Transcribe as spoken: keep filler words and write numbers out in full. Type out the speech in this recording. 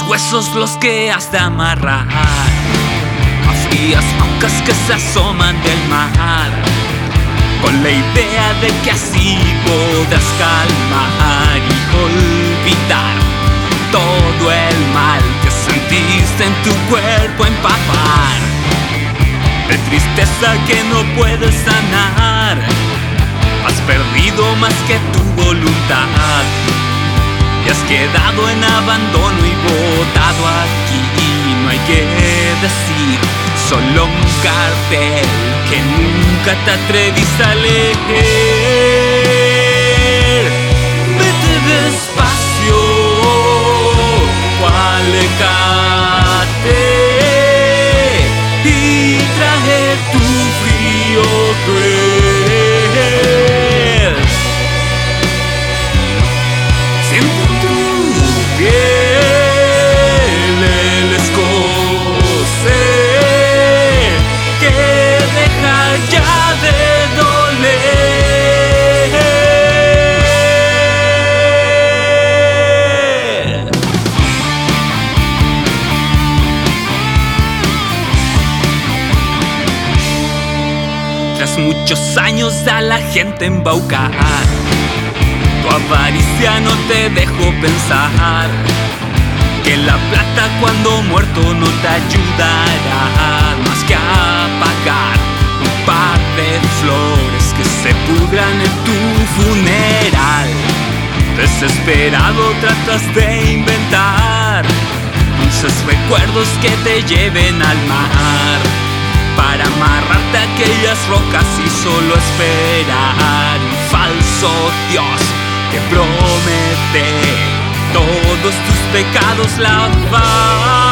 huesos los que has de amarrar a frías rocas que se asoman del mar, con la idea de que así podrás calmar y olvidar todo el mal que sentiste en tu cuerpo empapar, de tristeza que no puedes sanar. Has perdido más que tu voluntad y has quedado en abandono y botado aquí. No hay que decir, solo un cartel que nunca te atreviste a leer. Vete despacio, o aléjate y trae tu frío cruel. Siente en tu piel el escocer que deja ya de doler. Tras muchos años a la gente embaucar, tu avaricia no te dejó pensar que la plata cuando muerto no te ayudará más que a pagar un par de flores que se pudran en tu funeral. Desesperado tratas de inventar dulces recuerdos que te lleven al mar, para amarrarte a aquellas rocas y solo esperar un falso Dios que promete todos tus pecados lavar.